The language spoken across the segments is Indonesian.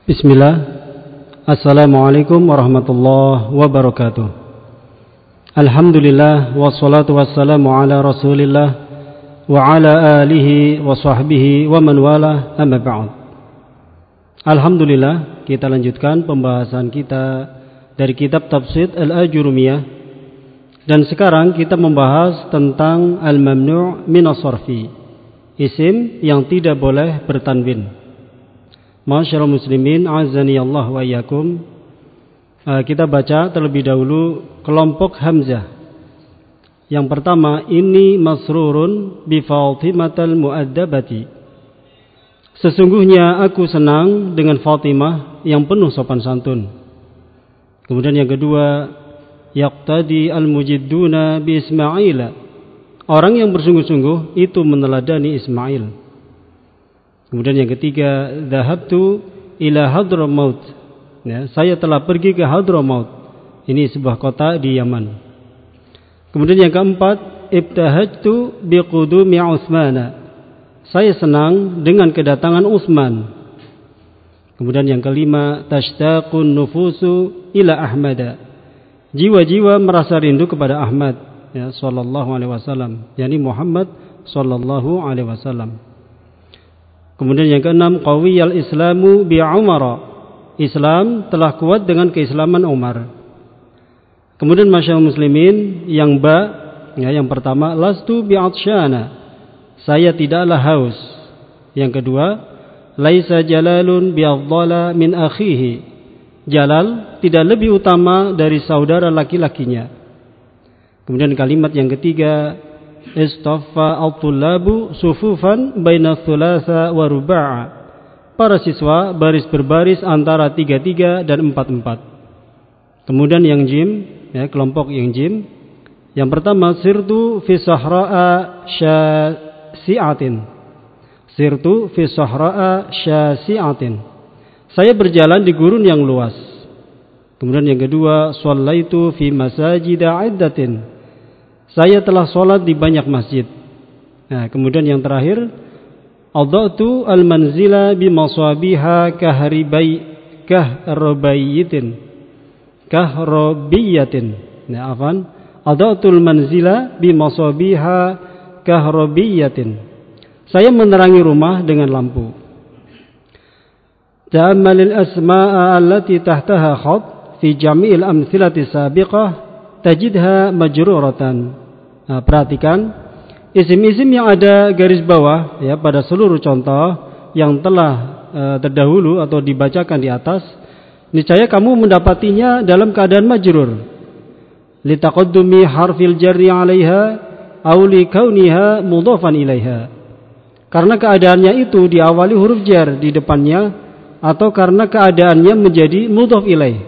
Bismillah. Assalamualaikum warahmatullahi wabarakatuh. Alhamdulillah wassalatu wassalamu ala Rasulillah wa ala alihi wa sahbihi wa man wala, amma ba'd. Alhamdulillah, kita lanjutkan pembahasan kita dari kitab Tafsir Al-Ajurumiyah, dan sekarang kita membahas tentang al-mamnu' min as-sarfi, isim yang tidak boleh bertanwin. Masyaallah muslimin, azani Allah wa iyyakum. Kita baca terlebih dahulu kelompok hamzah. Yang pertama, ini masrurun bi Fatimatal muaddabati. Sesungguhnya aku senang dengan Fatimah yang penuh sopan santun. Kemudian yang kedua, yaqtadi al-mujidduna bi Ismail. Orang yang bersungguh-sungguh itu meneladani Ismail. Kemudian yang ketiga, dhahabtu ila Hadramaut. Ya, saya telah pergi ke Hadramaut. Ini sebuah kota di Yaman. Kemudian yang keempat, ibtahajtu biqudumi Utsman. Saya senang dengan kedatangan Utsman. Kemudian yang kelima, tashtaqun nufusu ila Ahmad. Jiwa-jiwa merasa rindu kepada Ahmad, ya, sallallahu alaihi wasallam, yakni Muhammad sallallahu alaihi wasallam. Kemudian yang keenam, qawiyal islamu bi Umar. Islam telah kuat dengan keislaman Umar. Kemudian masyaallah muslimin, yang yang pertama, lastu bi atsyana. Saya tidaklah haus. Yang kedua, laisa jalalun bi afdala min akhihi. Jalal tidak lebih utama dari saudara laki-lakinya. Kemudian kalimat yang ketiga, istaffa al-tullabu sufufan baina thulatha wa ruba'a. Para siswa baris berbaris antara 3-3 dan 4-4. Kemudian yang jim, ya, kelompok yang jim. Yang pertama, sirtu fi sahra'a syasi'atin. Sirtu fi sahra'a syasi'atin. Saya berjalan di gurun yang luas. Kemudian yang kedua, shallaitu fi masajida iddatin. Saya telah sholat di banyak masjid. Nah, kemudian yang terakhir, adha'tu al-manzila bi masabiha kahrabiyatin. Nah, afan. Adha'tu al-manzila bi masabiha kahrabiyatin. Saya menerangi rumah dengan lampu. Ta'ammalil asma'a allati tahtaha khat fi jami'il amthilati sabiqah tajidha majruratan. Nah, perhatikan isim-isim yang ada garis bawah, ya, pada seluruh contoh yang telah terdahulu atau dibacakan di atas. Niscaya kamu mendapatinya dalam keadaan majrur. Li taqaddumi harfil jarri 'alaiha aw li kauniha mudhafan ilaiha. Karena keadaannya itu diawali huruf jar di depannya, atau karena keadaannya menjadi mudhaf ilaih.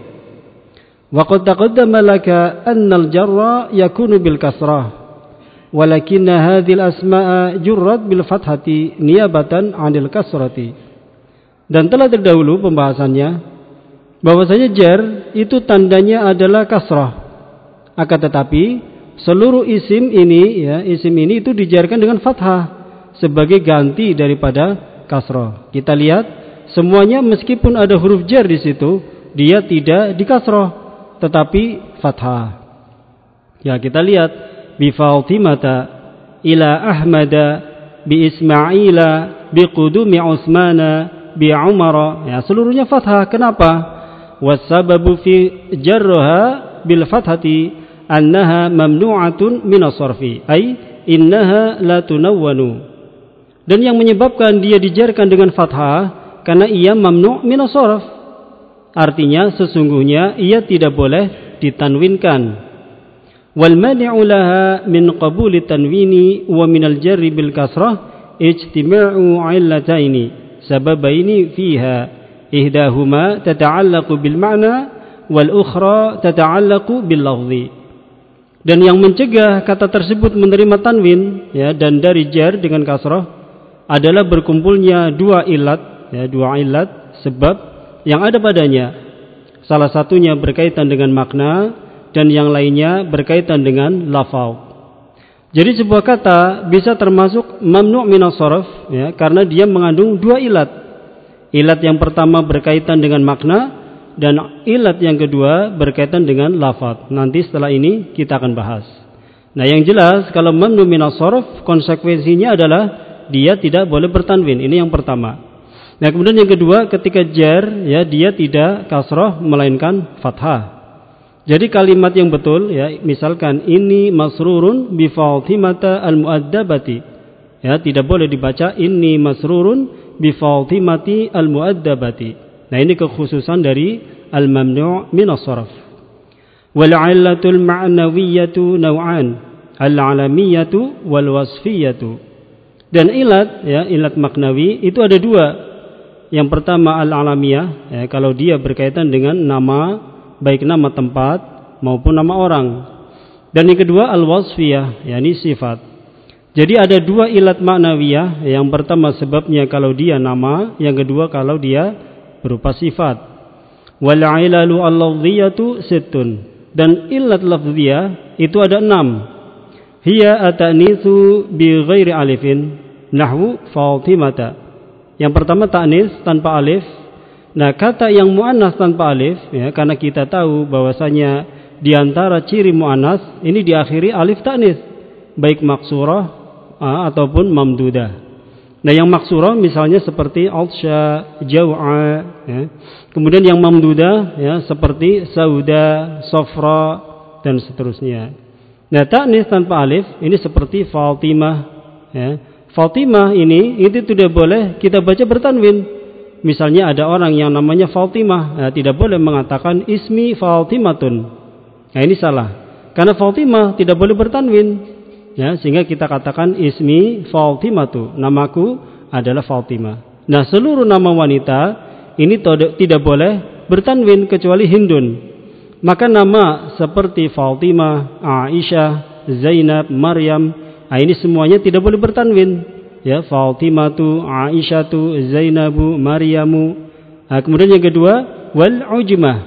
Wa qad taqaddama laka anna al-jarra yakunu bil kasrah. Walakinna hadhil asma'a jurrat bil fathati niyabatan 'anil kasrati. Dan telah terdahulu pembahasannya bahwasanya jar itu tandanya adalah kasrah. Akan tetapi seluruh isim ini, ya, isim ini itu dijarkan dengan fathah sebagai ganti daripada kasrah. Kita lihat semuanya meskipun ada huruf jar di situ, dia tidak dikasrah tetapi fathah. Ya, kita lihat bi Fatimata ila Ahmada bi Ismaila bi qudumi Utsmana bi Umar. Ya, seluruhnya fathah. Kenapa? Wasababu fi jarraha bil fathati annaha mamnu'atun min as-sarfi, ay innaha la tunawwanu. Dan yang menyebabkan dia dijarkan dengan fathah karena ia mamnu' min as-sarf. Artinya sesungguhnya ia tidak boleh ditanwinkan. Wal mani'u laha min qabuli tanwini wa min al-jarri bil kasrah ijtima'u 'illataini sababaini fiha, ihdahuma tata'allaqu bil ma'na wal ukhra tata'allaqu bil lafzi. Dan yang mencegah kata tersebut menerima tanwin, ya, dan dari jar dengan kasrah adalah berkumpulnya dua ilat, ya, dua ilat sebab yang ada padanya. Salah satunya berkaitan dengan makna dan yang lainnya berkaitan dengan lafaz. Jadi sebuah kata bisa termasuk mamnu' min as-sarf, ya, karena dia mengandung dua ilat. Ilat yang pertama berkaitan dengan makna dan ilat yang kedua berkaitan dengan lafaz. Nanti setelah ini kita akan bahas. Nah, yang jelas kalau mamnu minas sarf konsekuensinya adalah dia tidak boleh bertanwin. Ini yang pertama. Nah, kemudian yang kedua ketika jar ya dia tidak kasrah melainkan fathah. Jadi kalimat yang betul ya misalkan ini masrurun bi Fatimata al-muaddabati. Ya, tidak boleh dibaca ini masrurun bi Fatimati al-muaddabati. Nah, ini kekhususan dari al-mamnu' min as-sarf. Wal 'illatul ma'nawiyyatu naw'an, al-'alamiyatu wal wasfiyatu. Dan ilat ya, ilat maknawi itu ada dua. Yang pertama al-alamiyah ya, kalau dia berkaitan dengan nama, baik nama tempat maupun nama orang. Dan yang kedua al-wasfiyah, yakni sifat. Jadi ada dua ilat maknawiyah. Yang pertama sebabnya kalau dia nama, yang kedua kalau dia berupa sifat. Wal 'ilalu al-lafdhiyatu sittun. Dan ilat lafdhiyah itu ada 6. Hiya at-ta'nitsu bi ghairi alifin nahwu Fatimata. Yang pertama ta'nis tanpa alif. Nah, kata yang muannas tanpa alif ya, karena kita tahu bahwasanya di antara ciri muannas ini diakhiri alif ta'nis, baik maksurah ataupun mamdudah. Nah, yang maksurah misalnya seperti alsya, jaw'a ya. Kemudian yang mamdudah ya seperti sauda, sofra dan seterusnya. Nah, ta'nis tanpa alif ini seperti Fatimah ya. Fatimah ini itu tidak boleh kita baca bertanwin. Misalnya ada orang yang namanya Fatimah, tidak boleh mengatakan ismi Fatimatun. Nah, ini salah. Karena Fatimah tidak boleh bertanwin. Ya, sehingga kita katakan ismi Fatimatu, namaku adalah Fatimah. Nah, seluruh nama wanita ini tidak boleh bertanwin kecuali Hindun. Maka nama seperti Fatimah, Aisyah, Zainab, Maryam, nah, ini semuanya tidak boleh bertanwin. Ya, Fatimatu, Aisyatu, Zainabu, Maryamu. Nah, kemudian yang kedua wal ujmah.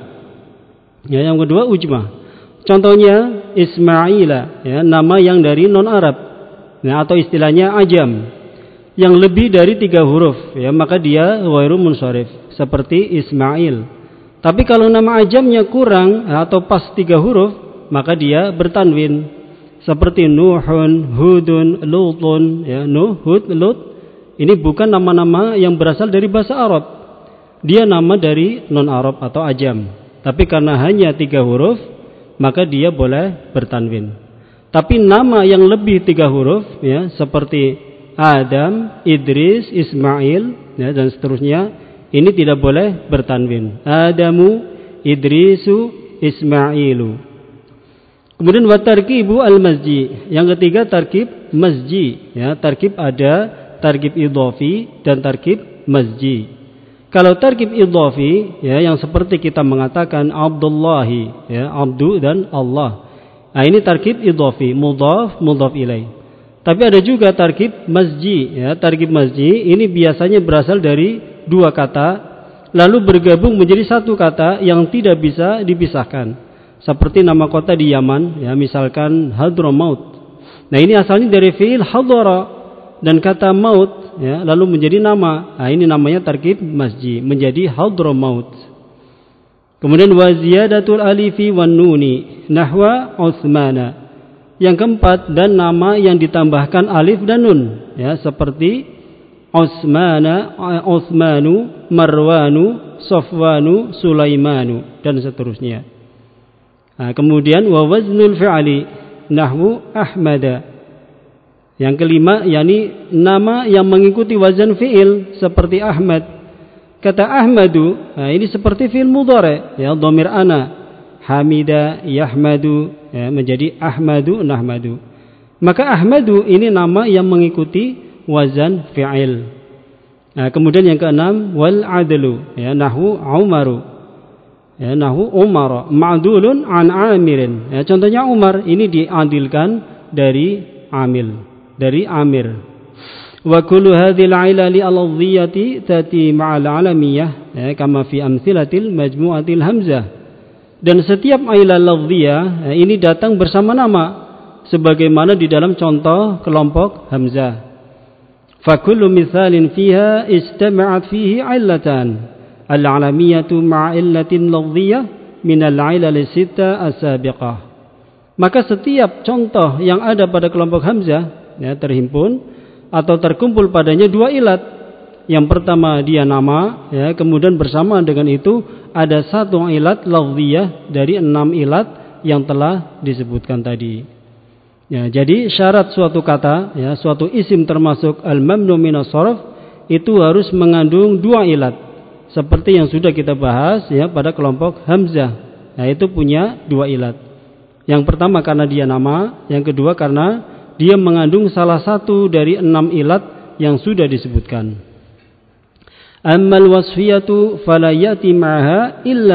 Ya, yang kedua ujmah. Contohnya Ismaila, ya, nama yang dari non Arab. Nah, atau istilahnya ajam. Yang lebih dari 3 huruf, ya, maka dia ghairu munsharif seperti Ismail. Tapi kalau nama ajamnya kurang atau pas 3 huruf, maka dia bertanwin. Seperti Nuhun, Hudun, Lutun, ya, Nuh, Hud, Lut. Ini bukan nama-nama yang berasal dari bahasa Arab. Dia nama dari non-Arab atau ajam. Tapi karena hanya 3 huruf, maka dia boleh bertanwin. Tapi nama yang lebih 3 huruf, ya, seperti Adam, Idris, Ismail, ya, dan seterusnya, ini tidak boleh bertanwin. Adamu, Idrisu, Ismailu. Kemudian wa tarkibu al-masji. Yang ketiga tarkib masji, ya, tarkib ada tarkib idhafi dan tarkib masji. Kalau tarkib idhafi ya yang seperti kita mengatakan Abdullahi, ya, Abdu dan Allah. Nah, ini tarkib idhafi, mudhaf, mudhaf ilaih. Tapi ada juga tarkib masji, ya, tarkib masji ini biasanya berasal dari 2 kata lalu bergabung menjadi 1 kata yang tidak bisa dipisahkan. Seperti nama kota di Yaman, ya, misalkan Hadramaut. Nah, ini asalnya dari fi'il hadara dan kata maut, ya, lalu menjadi nama. Nah, ini namanya tarkib masji, menjadi Hadramaut. Kemudian wa ziyadatul alifi wan nuni nahwa Utsmana. Yang keempat, dan nama yang ditambahkan alif dan nun, ya, seperti Utsmana, Utsmanu, Marwanu, Safwanu, Sulaimanu dan seterusnya. Nah, kemudian wa waznul fi'ali nahwu Ahmada. Yang kelima yakni nama yang mengikuti wazan fi'il seperti Ahmad. Kata Ahmadu, nah, ini seperti fi'il mudhari, ya, dhamir ana. Hamida yahmadu, ya, menjadi Ahmadu nahmadu. Maka Ahmadu ini nama yang mengikuti wazan fi'il. Nah, kemudian yang keenam wal adlu, ya, nahwu Umaru. Ya, nahu Umar ma'dulun an Amirin. Ya, contohnya Umar ini diadilkan dari Amil, dari Amir. Wa kullu hadhil 'ilali al-lafdhiyati tati ma'al 'alamiyah, ya, kama fi amtsilatil majmu'atil hamzah. Dan setiap ilal lafdhiyah, ya, ini datang bersama nama sebagaimana di dalam contoh kelompok hamzah. فكل مثال فيها اجتمعت فيه علتان العلمية مع علة لفظية من العلل الستة السابقة. Maka setiap contoh yang ada pada kelompok hamzah ya, terhimpun atau terkumpul padanya dua ilat. Yang pertama dia nama ya, kemudian bersamaan dengan itu ada satu ilat lafziyah dari 6 ilat yang telah disebutkan tadi. Ya, jadi syarat suatu kata, ya, suatu isim termasuk al-mamnu minas sarf itu harus mengandung dua ilat. Seperti yang sudah kita bahas ya pada kelompok hamzah. Nah, itu punya dua ilat. Yang pertama karena dia nama, yang kedua karena dia mengandung salah satu dari 6 ilat yang sudah disebutkan. Ammal wasfiyatu fala yati ma'aha illa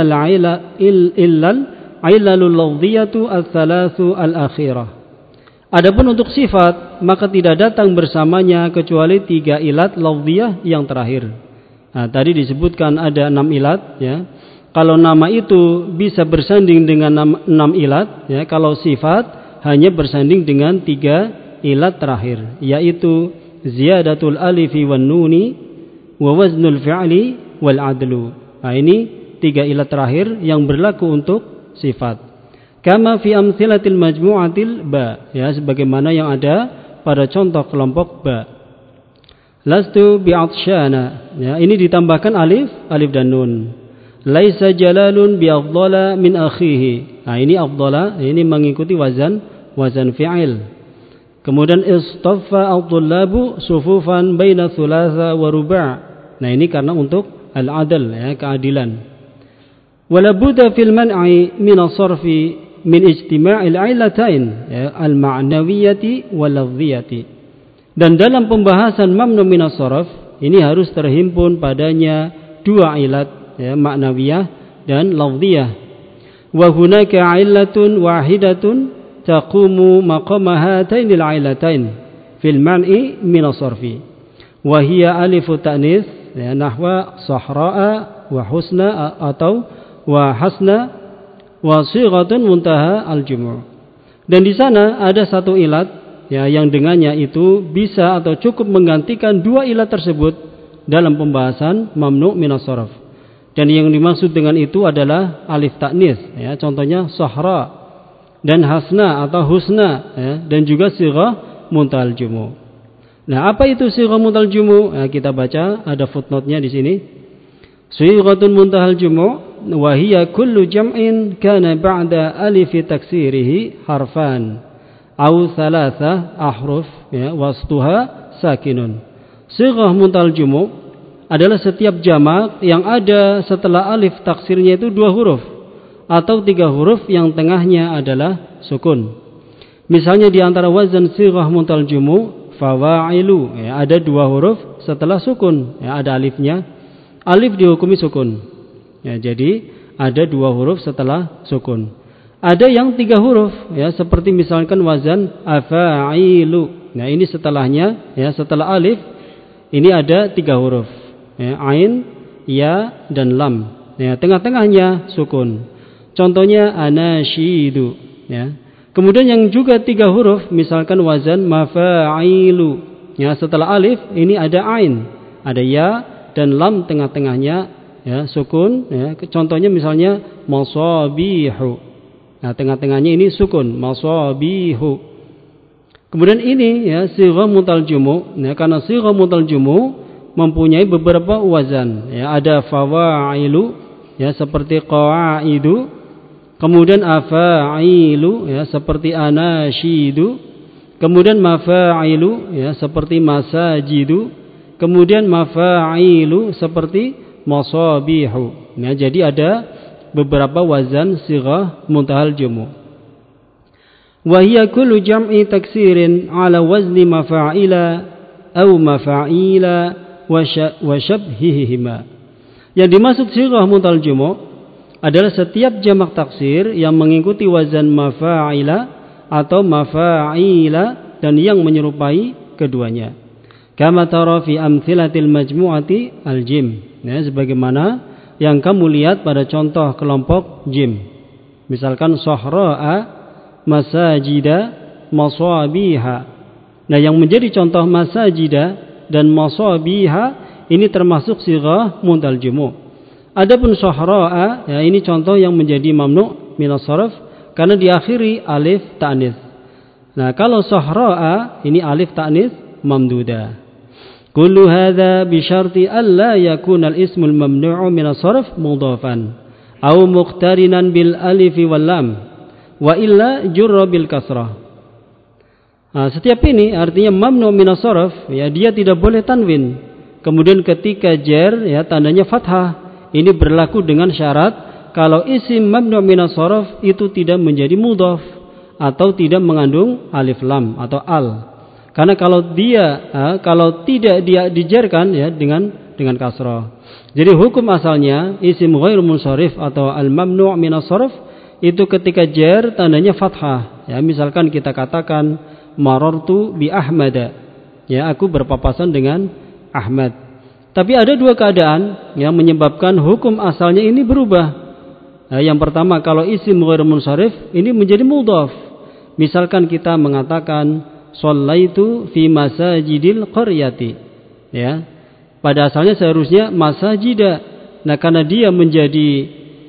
al-ilalul lafziyatu al-thalathu al-akhirah. Adapun untuk sifat, maka tidak datang bersamanya kecuali 3 ilat lafziyah yang terakhir. Nah, tadi disebutkan ada 6 ilat ya. Kalau nama itu bisa bersanding dengan 6 ilat ya, kalau sifat hanya bersanding dengan 3 ilat terakhir, yaitu ziyadatul alifi wan nuni wa waznul fi'li wal adlu. Nah, ini 3 ilat terakhir yang berlaku untuk sifat. Kama fi amtsilatil majmu'atil ba, ya, sebagaimana yang ada pada contoh kelompok ba. Lastu bi'atsyana, ya, ini ditambahkan alif dan nun. Laisa jalalun bi'afdhala min akhihi. Nah, ini afdhala, ini mengikuti wazan fi'il. Kemudian istaffa al-tullabu sufufan baina thulatha wa ruba'. Nah, ini karena untuk al-adl, ya, keadilan. Wala budda fil man'i min as-sarfi min ijtima'il illatain ya, al-ma'nawiyati wal lafziyati. Dan dalam pembahasan mamnu minas sarf ini harus terhimpun padanya dua ilat ya, ma'nawiyah dan lafziyah. Wa hunaka illatun wahidatun taqumu maqama hatainil illatain fil man'i minas sarfi. Wa hiya alifu ta'nis ya, nahwa sahra'a wa husna atau wa hasna wa sighatun muntaha al-jumu'. Dan di sana ada satu ilat ya, yang dengannya itu bisa atau cukup menggantikan dua ilat tersebut dalam pembahasan mamnu minas sarf. Dan yang dimaksud dengan itu adalah alif ta'nis ya, contohnya sahra dan hasna atau husna ya, dan juga sighah muntahal jumu'. Nah, apa itu sighah muntahal jumu'? Nah, kita baca ada footnote-nya di sini. Sighatun muntahal jumu' wa hiya kullu jam'in kana ba'da alif taksirihi harfan aw thalatha ahruf ya, wastuha sakinun. Sighah muntahal jumu' adalah setiap jamak yang ada setelah alif taksirnya itu 2 huruf atau 3 huruf yang tengahnya adalah sukun. Misalnya di antara wazan sighah muntahal jumu' fawailu ya, ada 2 huruf setelah sukun ya, ada alifnya. Alif dihukumi sukun. Ya, jadi ada 2 huruf setelah sukun. Ada yang 3 huruf ya, seperti misalkan wazan afailu. Nah, ini setelahnya ya, setelah alif ini ada 3 huruf. Ya, ain, ya dan lam. Ya, tengah-tengahnya sukun. Contohnya anasyidu ya. Kemudian yang juga 3 huruf misalkan wazan mafailu. Ya, setelah alif ini ada ain, ada ya dan lam tengah-tengahnya ya, sukun ya. Contohnya misalnya masabihu. Nah, tengah-tengahnya ini sukun, masabihu. Kemudian ini ya sighah muntahal jumu'. Nah, karena sighah muntahal jumu' mempunyai beberapa wazan ya, ada fawailu ya seperti qawaidu, kemudian afailu ya seperti anasyidu, kemudian mafailu ya seperti masajidu, kemudian mafailu seperti masabihu. Nah, jadi ada beberapa wazan sighah muntahal jumu'. Wa hiya kullu jam'i taksirin ala wazni mafa'ila aw mafa'ila wa syabhihima. Yang dimaksud sighah muntahal jumu' adalah setiap jamak taksir yang mengikuti wazan mafa'ila atau mafa'ila dan yang menyerupai keduanya. Kama tara fi amtsilatil majmu'ati al-jim. Ya, sebagaimana yang kamu lihat pada contoh kelompok jim. Misalkan sahra'a, masajida, masabiha. Nah, yang menjadi contoh masajida dan masabiha ini termasuk sighah muntal jumu'. Adapun syahra'a ya ini contoh yang menjadi mamnu' min as-sarf karena diakhiri alif ta'nis. Nah, kalau syahra'a ini alif ta'nis mamduda. Kullu hadza bi syarti alla yakuna al-ismul mamnu'u min as-sarf mudhafan aw muqtarinan bil alif wal lam wa illa jurra bil kasrah. Nah, setiap ini artinya mamnu' min as-sarf ya dia tidak boleh tanwin. Kemudian ketika jar ya tandanya fathah. Ini berlaku dengan syarat kalau isim mamnu' min as-sarf itu tidak menjadi mudhaf atau tidak mengandung alif lam atau al. Karena kalau tidak dia dijarkan ya dengan kasrah. Jadi hukum asalnya isim ghair munsharif atau al mamnu' min as-sarf itu ketika jar tandanya fathah. Ya misalkan kita katakan marartu bi Ahmada. Ya aku berpapasan dengan Ahmad. Tapi ada dua keadaan yang menyebabkan hukum asalnya ini berubah. Nah, yang pertama kalau isim ghair munsharif ini menjadi mudhaf. Misalkan kita mengatakan shallaitu fi masajidil qaryati. Ya. Pada asalnya seharusnya masajida. Nah, karena dia menjadi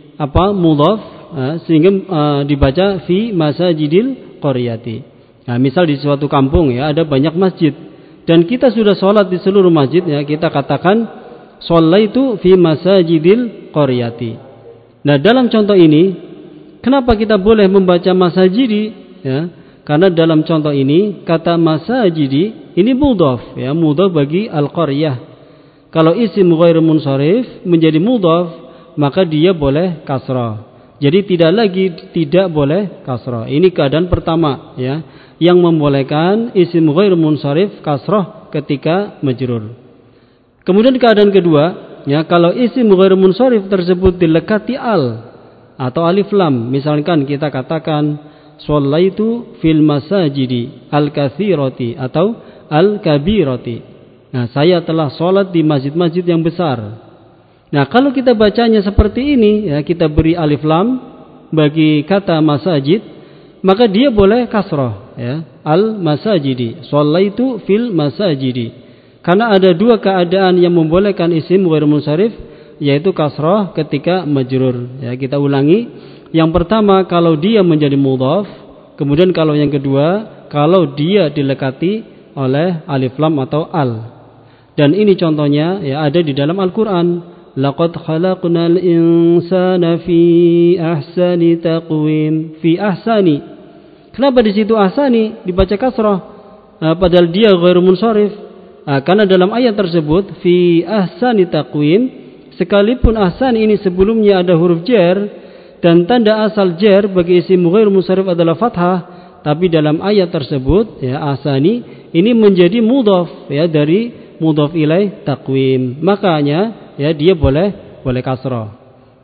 mudhaf sehingga dibaca fi masajidil qaryati. Nah, misal di suatu kampung ya ada banyak masjid. Dan kita sudah sholat di seluruh masjid ya kita katakan shallaitu fi masajidil qaryati. Nah dalam contoh ini kenapa kita boleh membaca masajidi ya karena dalam contoh ini kata masajidi ini mudhaf ya mudhaf bagi al-qaryah. Kalau isim ghair munsharif menjadi mudhaf maka dia boleh kasrah. Jadi tidak boleh kasrah. Ini keadaan pertama ya yang membolehkan isim ghair munsharif kasrah ketika majrur. Kemudian keadaan kedua, ya kalau isim ghair munsharif tersebut dilekati al atau alif lam, misalkan kita katakan shallaitu fil masajidi al-katsirati atau al-kabirati. Nah, saya telah sholat di masjid-masjid yang besar. Nah, kalau kita bacanya seperti ini, ya kita beri alif lam bagi kata masajid, maka dia boleh kasrah ya al-masajidi shallaitu fil masajidi karena ada dua keadaan yang membolehkan isim ghair munsharif yaitu kasrah ketika majrur ya kita ulangi yang pertama kalau dia menjadi mudhaf kemudian kalau yang kedua kalau dia dilekati oleh alif lam atau al dan ini contohnya ya ada di dalam Al-Qur'an laqad khalaqnal insana fi ahsani taqwim fi ahsani. Kenapa di situ ahsani dibaca kasrah padahal dia ghair munsharif? Karena dalam ayat tersebut fi ahsani taqwim sekalipun ahsani ini sebelumnya ada huruf jar dan tanda asal jar bagi isim ghair munsharif adalah fathah, tapi dalam ayat tersebut ya ahsani ini menjadi mudhaf ya dari mudhaf ilaih taqwim. Makanya ya dia boleh kasrah.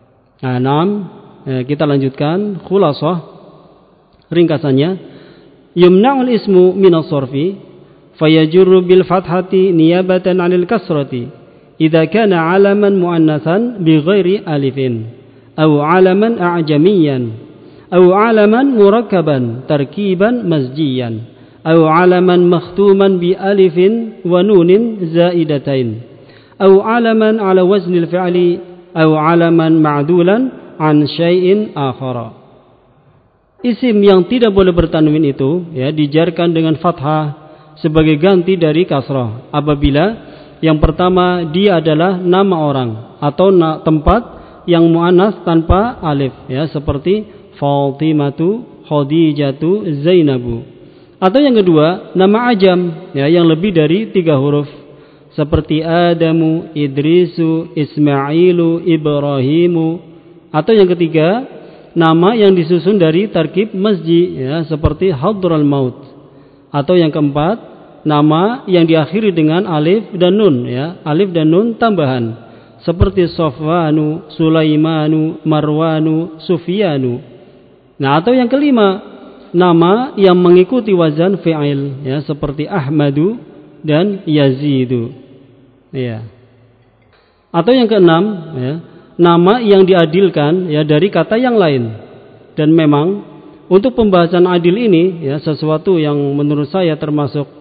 Kita lanjutkan khulasah ringkasannya yumna'ul ismu min as-sarfi fayajurru bil fathati niyabatan 'anil kasrati idza kana 'alaman muannatsan bi ghairi alifin aw 'alaman a'jamiyan aw 'alaman murakkaban tarkiban masjiyan aw 'alaman makhtuman bi alifin wa nunin zaidatain aw 'alaman 'ala waznil fi'li aw 'alaman ma'dulan 'an syai'in akhara. Isim yang tidak boleh bertanwin itu ya dijarkan dengan fathah sebagai ganti dari kasrah apabila yang pertama dia adalah nama orang atau tempat yang muannas tanpa alif ya seperti Fatimatu, Khadijatu, Zainabu. Atau yang kedua nama ajam ya yang lebih dari 3 huruf seperti Adamu, Idrisu, Ismailu, Ibrahimu. Atau yang ketiga nama yang disusun dari tarkib masji ya seperti hadral maut. Atau yang keempat nama yang diakhiri dengan alif dan nun ya alif dan nun tambahan seperti Sofwanu, Sulaimanu, Marwanu, Sufyanu. Nah atau yang kelima nama yang mengikuti wazan fi'il ya seperti Ahmadu dan Yazidu ya. Atau yang keenam ya nama yang diadilkan ya dari kata yang lain. Dan memang untuk pembahasan adil ini ya sesuatu yang menurut saya termasuk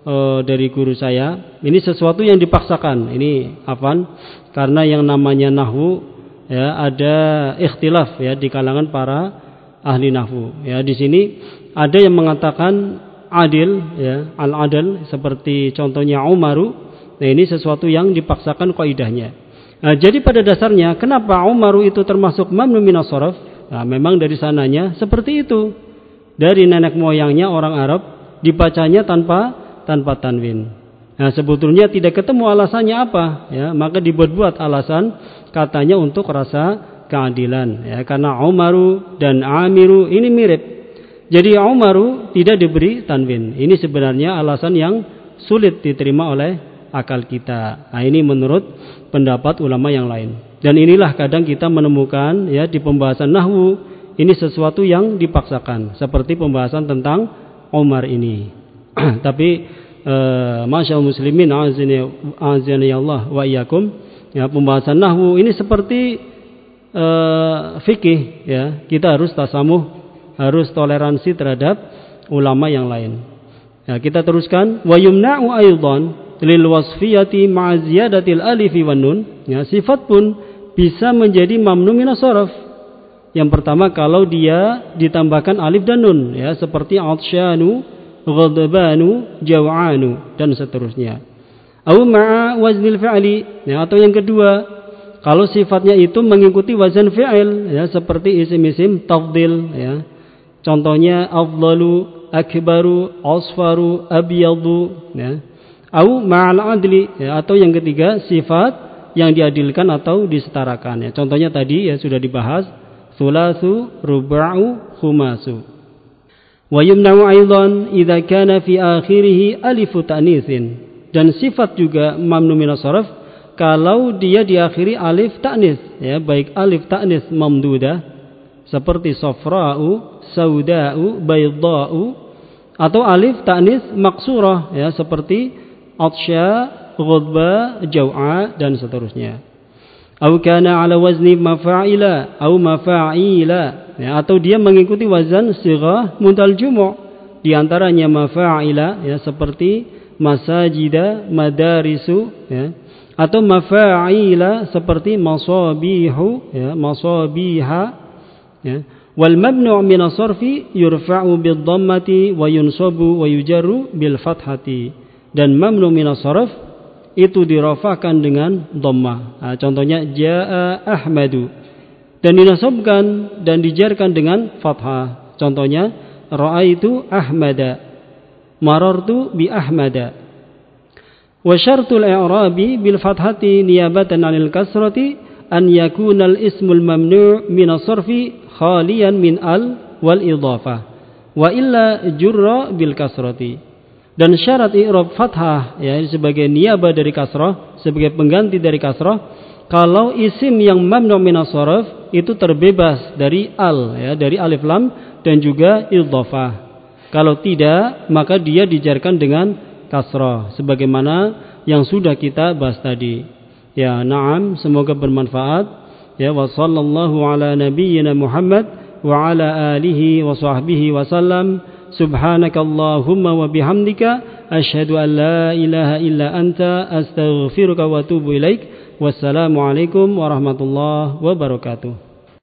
dari guru saya, ini sesuatu yang dipaksakan. Ini afan, karena yang namanya nahwu ya ada ikhtilaf ya di kalangan para ahli nahwu. Ya di sini ada yang mengatakan adil ya, al-adl seperti contohnya Umaru. Nah, ini sesuatu yang dipaksakan kaidahnya. Nah, jadi pada dasarnya kenapa Umaru itu termasuk mamnu minas sharaf? Nah, memang dari sananya seperti itu. Dari nenek moyangnya orang Arab dibacanya tanpa tanwin. Nah, sebetulnya tidak ketemu alasannya apa, ya, maka dibuat-buat alasan katanya untuk rasa keadilan, ya, karena Umaru dan Amiru ini mirip. Jadi Umaru tidak diberi tanwin. Ini sebenarnya alasan yang sulit diterima oleh akal kita. Nah, ini menurut pendapat ulama yang lain. Dan inilah kadang kita menemukan ya di pembahasan nahwu ini sesuatu yang dipaksakan, seperti pembahasan tentang Umar ini. Tapi masyaallah muslimin azani Allah wa iyyakum, ya, pembahasan nahwu ini seperti fikih ya, kita harus tasamuh, harus toleransi terhadap ulama yang lain. Ya, kita teruskan wa yumna'u aidan lil wasfiyati ma'a ziyadatil alif wan nun, ya, sifat pun bisa menjadi mamnu minas sharaf. Yang pertama kalau dia ditambahkan alif dan nun, ya, seperti atsyanu, ghadbanu, jaw'anu dan seterusnya. Au ma'a waznil fi'li, ya, atau yang kedua kalau sifatnya itu mengikuti wazan fi'il, ya, seperti isim-isim tafdhil, ya. Contohnya afdalu, akbaru, asfaru, abyadu, ya. Au ma'al adli, ya, atau yang ketiga sifat yang diadilkan atau disetarakan, ya. Contohnya tadi ya sudah dibahas Thulasu, ruba'u, khumasu. Wa yumna'u aidan idza kana fi akhirih alifu ta'nitsin. Dan sifat juga mamnu minas sharaf kalau dia diakhiri alif ta'nis, ya, baik alif ta'nis mamdudah seperti safra'u, sauda'u, baydha'u, atau alif ta'nis maqsurah, ya, seperti atsya, ghadba, jaw'a dan seterusnya. Au kana ala wazni mafa'ila au mafa'ila, ya, atau dia mengikuti wazan sighah muntal jumu', di antaranya mafa'ila, ya, seperti masajida, madarisu, ya, atau mafa'ila seperti masabihu, ya, masabiha, ya. Wal mabnu' min as-sarfi yurfa'u bid dhammati wa yunsabu wa yujarru bil fathati. Dan mamnu min as-sarf itu dirafa'kan dengan dhammah. Nah, contohnya jaa Ahmadu, dan dinasabkan dan dijarkan dengan fathah. Contohnya ra'aitu Ahmada, marartu bi Ahmada. Wa syartul i'rabi bil fathati niyabatan 'anil kasrati an yakuna al ismul mamnu' min as-sarfi khaliyan min al wal idhafah wa illa jurra bil kasrati. Dan syarat i'rab fathah, ya, sebagai niyabah dari kasrah, sebagai pengganti dari kasrah, kalau isim yang mamnu minas sharaf itu terbebas dari al, ya, dari alif lam dan juga idhafah. Kalau tidak, maka dia dijarkan dengan kasrah sebagaimana yang sudah kita bahas tadi. Ya, na'am, semoga bermanfaat. Ya, wa sallallahu ala nabiyyina Muhammad wa ala alihi wa sahbihi wa sallam. Subhanakallahumma wa bihamdika asyhadu an la ilaha illa anta astaghfiruka wa atubu ilaik. Wassalamu alaikum warahmatullahi wabarakatuh.